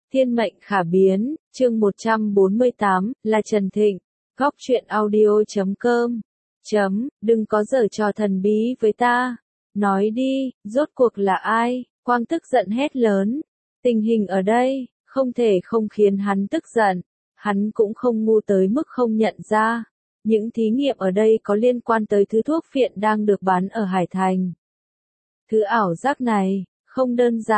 Thiên mệnh khả biến, chương 148, là Trần Thịnh, góc truyện audio.com. Đừng có giở trò thần bí với ta. Nói đi, rốt cuộc là ai? Quang tức giận hét lớn. Tình hình ở đây, không thể không khiến hắn tức giận. Hắn cũng không ngu tới mức không nhận ra. Những thí nghiệm ở đây có liên quan tới thứ thuốc phiện đang được bán ở Hải Thành. Thứ ảo giác này, không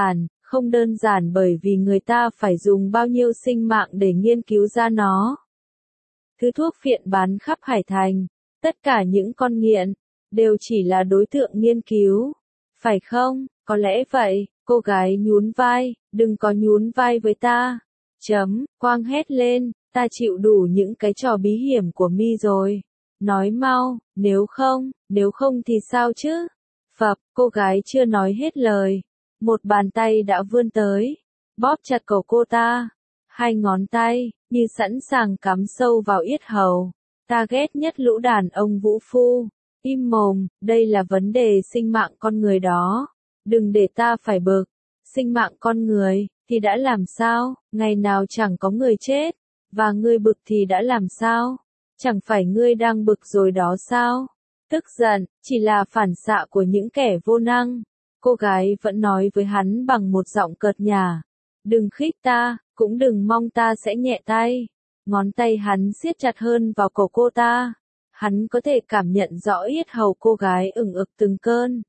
đơn giản bởi vì người ta phải dùng bao nhiêu sinh mạng để nghiên cứu ra nó. Thứ thuốc phiện bán khắp Hải Thành, tất cả những con nghiện, đều chỉ là đối tượng nghiên cứu. Phải không? Có lẽ vậy, cô gái nhún vai, đừng có nhún vai với ta. Quang hét lên, ta chịu đủ những cái trò bí hiểm của mi rồi. Nói mau, nếu không thì sao chứ? Phập, cô gái chưa nói hết lời. Một bàn tay đã vươn tới, bóp chặt cổ cô ta. Hai ngón tay, như sẵn sàng cắm sâu vào yết hầu. Ta ghét nhất lũ đàn ông vũ phu. Im mồm, đây là vấn đề sinh mạng con người đó. Đừng để ta phải bực. Sinh mạng con người, thì đã làm sao, ngày nào chẳng có người chết. Và ngươi bực thì đã làm sao? Chẳng phải ngươi đang bực rồi đó sao? Tức giận, chỉ là phản xạ của những kẻ vô năng. Cô gái vẫn nói với hắn bằng một giọng cợt nhả. Đừng khích ta, cũng đừng mong ta sẽ nhẹ tay. Ngón tay hắn siết chặt hơn vào cổ cô ta. Hắn có thể cảm nhận rõ yết hầu cô gái ửng ực từng cơn.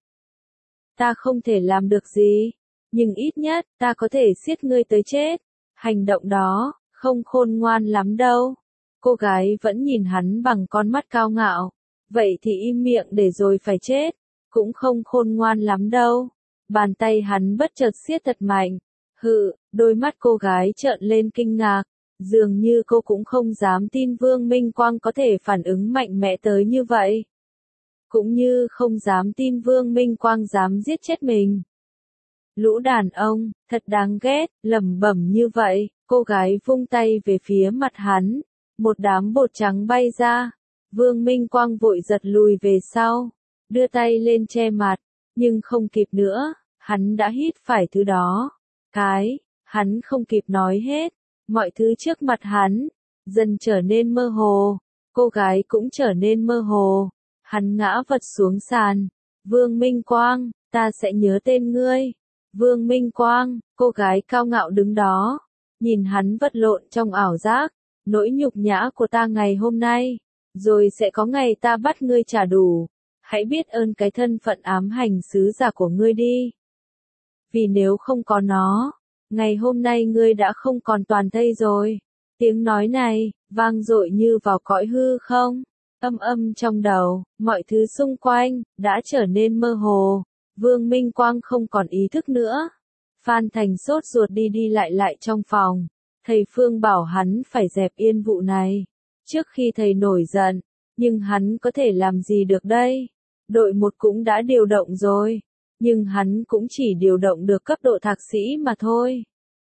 Ta không thể làm được gì, nhưng ít nhất, ta có thể siết ngươi tới chết. Hành động đó, không khôn ngoan lắm đâu. Cô gái vẫn nhìn hắn bằng con mắt cao ngạo. Vậy thì im miệng để rồi phải chết. Cũng không khôn ngoan lắm đâu. Bàn tay hắn bất chợt siết thật mạnh. Đôi mắt cô gái trợn lên kinh ngạc. Dường như cô cũng không dám tin Vương Minh Quang có thể phản ứng mạnh mẽ tới như vậy. Cũng như không dám tin Vương Minh Quang dám giết chết mình. Lũ đàn ông, thật đáng ghét, lẩm bẩm như vậy, cô gái vung tay về phía mặt hắn. Một đám bột trắng bay ra. Vương Minh Quang vội giật lùi về sau. Đưa tay lên che mặt, nhưng không kịp nữa, hắn đã hít phải thứ đó. Hắn không kịp nói hết, mọi thứ trước mặt hắn, dần trở nên mơ hồ, cô gái cũng trở nên mơ hồ, hắn ngã vật xuống sàn. Vương Minh Quang, ta sẽ nhớ tên ngươi. Vương Minh Quang, cô gái cao ngạo đứng đó, nhìn hắn vật lộn trong ảo giác, nỗi nhục nhã của ta ngày hôm nay, rồi sẽ có ngày ta bắt ngươi trả đủ. Hãy biết ơn cái thân phận ám hành sứ giả của ngươi đi. Vì nếu không có nó, ngày hôm nay ngươi đã không còn toàn thây rồi. Tiếng nói này, vang dội như vào cõi hư không. Âm trong đầu, mọi thứ xung quanh, đã trở nên mơ hồ. Vương Minh Quang không còn ý thức nữa. Phan Thành sốt ruột đi lại trong phòng. Thầy Phương bảo hắn phải dẹp yên vụ này. Trước khi thầy nổi giận, nhưng hắn có thể làm gì được đây? Đội 1 cũng đã điều động rồi, nhưng hắn cũng chỉ điều động được cấp độ thạc sĩ mà thôi.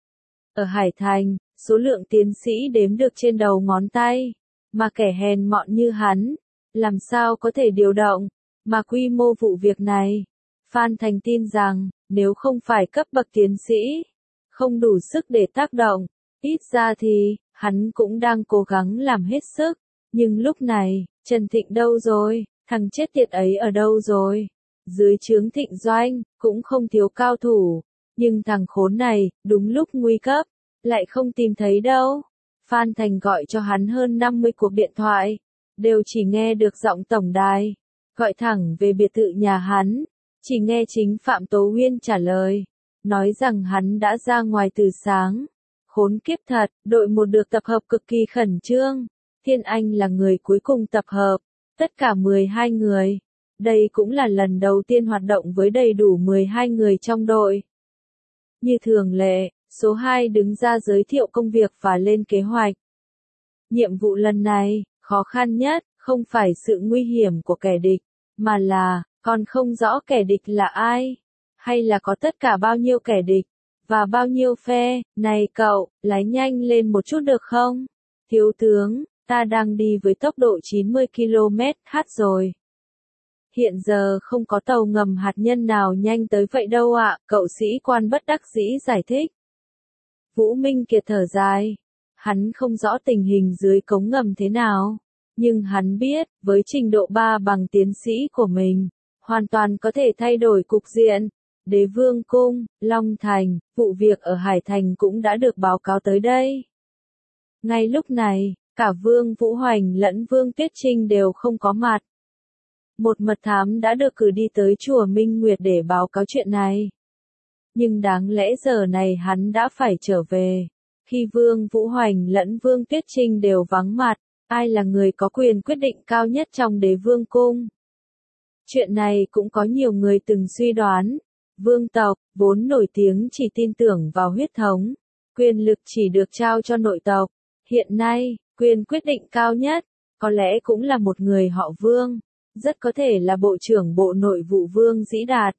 Ở Hải Thành, số lượng tiến sĩ đếm được trên đầu ngón tay, mà kẻ hèn mọn như hắn, làm sao có thể điều động, mà quy mô vụ việc này. Phan Thành tin rằng, nếu không phải cấp bậc tiến sĩ, không đủ sức để tác động, ít ra thì, hắn cũng đang cố gắng làm hết sức. Nhưng lúc này, Trần Thịnh đâu rồi? Thằng chết tiệt ấy ở đâu rồi? Dưới trướng Thịnh Doanh, cũng không thiếu cao thủ. Nhưng thằng khốn này, đúng lúc nguy cấp, lại không tìm thấy đâu. Phan Thành gọi cho hắn hơn 50 cuộc điện thoại, đều chỉ nghe được giọng tổng đài. Gọi thẳng về biệt thự nhà hắn, chỉ nghe chính Phạm Tố Huyên trả lời. Nói rằng hắn đã ra ngoài từ sáng. Khốn kiếp thật, đội 1 được tập hợp cực kỳ khẩn trương. Thiên Anh là người cuối cùng tập hợp. Tất cả 12 người. Đây cũng là lần đầu tiên hoạt động với đầy đủ 12 người trong đội. Như thường lệ, số 2 đứng ra giới thiệu công việc và lên kế hoạch. Nhiệm vụ lần này, khó khăn nhất, không phải sự nguy hiểm của kẻ địch, mà là, còn không rõ kẻ địch là ai, hay là có tất cả bao nhiêu kẻ địch, và bao nhiêu phe. Này cậu, lái nhanh lên một chút được không? Thiếu tướng, ta đang đi với tốc độ 90 km/h rồi. Hiện giờ không có tàu ngầm hạt nhân nào nhanh tới vậy đâu ạ, cậu sĩ quan bất đắc dĩ giải thích. Vũ Minh Kiệt thở dài. Hắn không rõ tình hình dưới cống ngầm thế nào. Nhưng hắn biết, với trình độ 3 bằng tiến sĩ của mình, hoàn toàn có thể thay đổi cục diện. Đế Vương Cung, Long Thành, vụ việc ở Hải Thành cũng đã được báo cáo tới đây. Ngay lúc này, cả Vương Vũ Hoành lẫn Vương Tuyết Trinh đều không có mặt. Một mật thám đã được cử đi tới chùa Minh Nguyệt để báo cáo chuyện này. Nhưng đáng lẽ giờ này hắn đã phải trở về. Khi Vương Vũ Hoành lẫn Vương Tuyết Trinh đều vắng mặt, ai là người có quyền quyết định cao nhất trong Đế Vương Cung? Chuyện này cũng có nhiều người từng suy đoán. Vương tộc, vốn nổi tiếng chỉ tin tưởng vào huyết thống. Quyền lực chỉ được trao cho nội tộc. Hiện nay, quyền quyết định cao nhất, có lẽ cũng là một người họ Vương. Rất có thể là Bộ trưởng Bộ Nội vụ Vương Dĩ Đạt.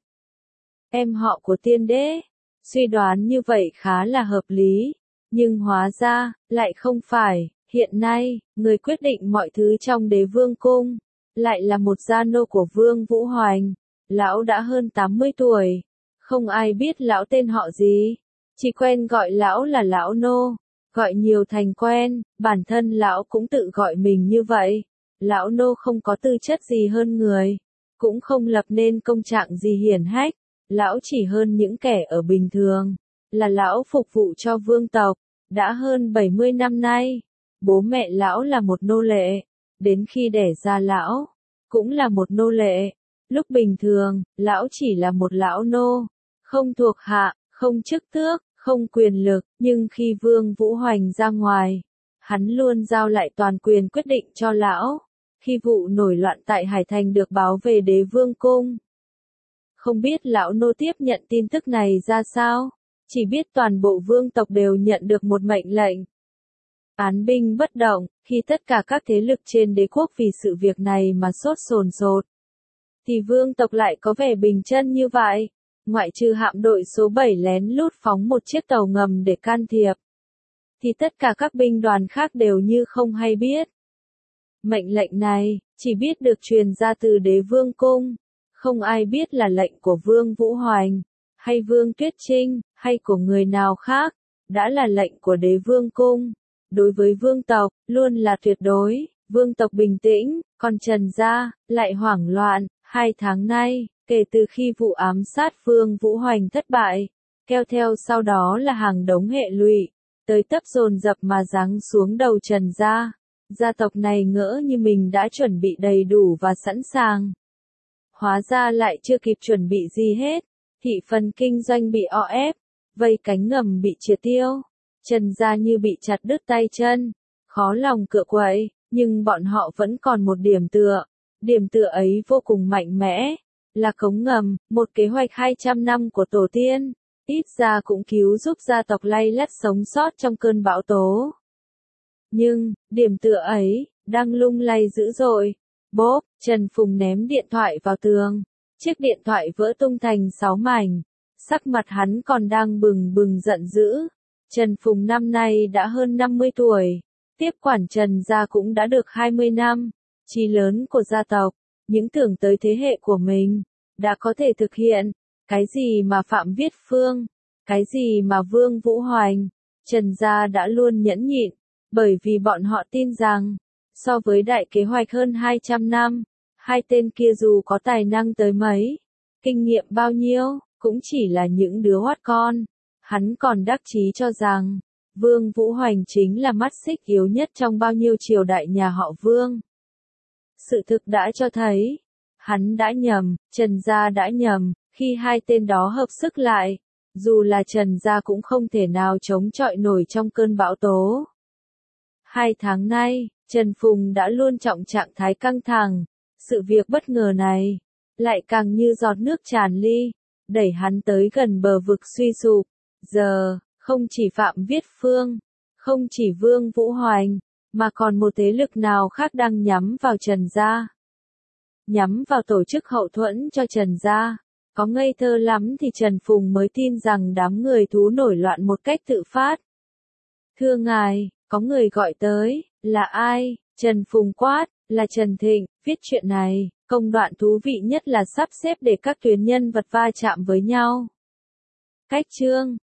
Em họ của tiên đế. Suy đoán như vậy khá là hợp lý. Nhưng hóa ra, lại không phải. Hiện nay, người quyết định mọi thứ trong Đế Vương Cung, lại là một gia nô của Vương Vũ Hoành. Lão đã hơn 80 tuổi. Không ai biết lão tên họ gì. Chỉ quen gọi lão là lão nô. Gọi nhiều thành quen, bản thân lão cũng tự gọi mình như vậy. Lão nô không có tư chất gì hơn người. Cũng không lập nên công trạng gì hiển hách. Lão chỉ hơn những kẻ ở bình thường. Là lão phục vụ cho vương tộc. Đã hơn 70 năm nay. Bố mẹ lão là một nô lệ. Đến khi đẻ ra lão, cũng là một nô lệ. Lúc bình thường, lão chỉ là một lão nô. Không thuộc hạ, không chức tước, không quyền lực. Nhưng khi Vương Vũ Hoành ra ngoài, hắn luôn giao lại toàn quyền quyết định cho lão. Khi vụ nổi loạn tại Hải Thành được báo về Đế Vương Cung, không biết lão nô tiếp nhận tin tức này ra sao. Chỉ biết toàn bộ vương tộc đều nhận được một mệnh lệnh. Án binh bất động, khi tất cả các thế lực trên đế quốc vì sự việc này mà sốt sồn sột. Thì vương tộc lại có vẻ bình chân như vậy. Ngoại trừ hạm đội số 7 lén lút phóng một chiếc tàu ngầm để can thiệp. Thì tất cả các binh đoàn khác đều như không hay biết. Mệnh lệnh này, chỉ biết được truyền ra từ Đế Vương Cung. Không ai biết là lệnh của Vương Vũ Hoành, hay Vương Tuyết Trinh, hay của người nào khác. Đã là lệnh của Đế Vương Cung. Đối với vương tộc, luôn là tuyệt đối. Vương tộc bình tĩnh, còn Trần gia, lại hoảng loạn. 2 tháng nay, kể từ khi vụ ám sát Vương Vũ Hoành thất bại, kéo theo sau đó là hàng đống hệ lụy, tới tấp dồn dập mà giáng xuống đầu Trần gia. Gia tộc này ngỡ như mình đã chuẩn bị đầy đủ và sẵn sàng. Hóa ra lại chưa kịp chuẩn bị gì hết. Thị phần kinh doanh bị o ép, vây cánh ngầm bị triệt tiêu. Trần gia như bị chặt đứt tay chân, khó lòng cựa quậy, nhưng bọn họ vẫn còn một điểm tựa. Điểm tựa ấy vô cùng mạnh mẽ, là cống ngầm, một kế hoạch 200 năm của tổ tiên, ít ra cũng cứu giúp gia tộc lay lắt sống sót trong cơn bão tố. Nhưng, điểm tựa ấy, đang lung lay dữ dội. Bốp, Trần Phùng ném điện thoại vào tường, chiếc điện thoại vỡ tung thành 6 mảnh, sắc mặt hắn còn đang bừng bừng giận dữ. Trần Phùng năm nay đã hơn 50 tuổi, tiếp quản Trần gia cũng đã được 20 năm, chí lớn của gia tộc, những tưởng tới thế hệ của mình, đã có thể thực hiện, cái gì mà Phạm Viết Phương, cái gì mà Vương Vũ Hoành, Trần gia đã luôn nhẫn nhịn, bởi vì bọn họ tin rằng, so với đại kế hoạch hơn 200 năm, hai tên kia dù có tài năng tới mấy, kinh nghiệm bao nhiêu, cũng chỉ là những đứa hót con. Hắn còn đắc chí cho rằng, Vương Vũ Hoành chính là mắt xích yếu nhất trong bao nhiêu triều đại nhà họ Vương. Sự thực đã cho thấy, hắn đã nhầm, Trần gia đã nhầm, khi hai tên đó hợp sức lại, dù là Trần gia cũng không thể nào chống chọi nổi trong cơn bão tố. 2 tháng nay, Trần Phùng đã luôn trọng trạng thái căng thẳng, sự việc bất ngờ này, lại càng như giọt nước tràn ly, đẩy hắn tới gần bờ vực suy sụp. Giờ, không chỉ Phạm Viết Phương, không chỉ Vương Vũ Hoành, mà còn một thế lực nào khác đang nhắm vào Trần gia. Nhắm vào tổ chức hậu thuẫn cho Trần gia. Có ngây thơ lắm thì Trần Phùng mới tin rằng đám người thú nổi loạn một cách tự phát. Thưa ngài, có người gọi tới, là ai? Trần Phùng quát, là Trần Thịnh, viết chuyện này, công đoạn thú vị nhất là sắp xếp để các tuyến nhân vật va chạm với nhau. Cách chương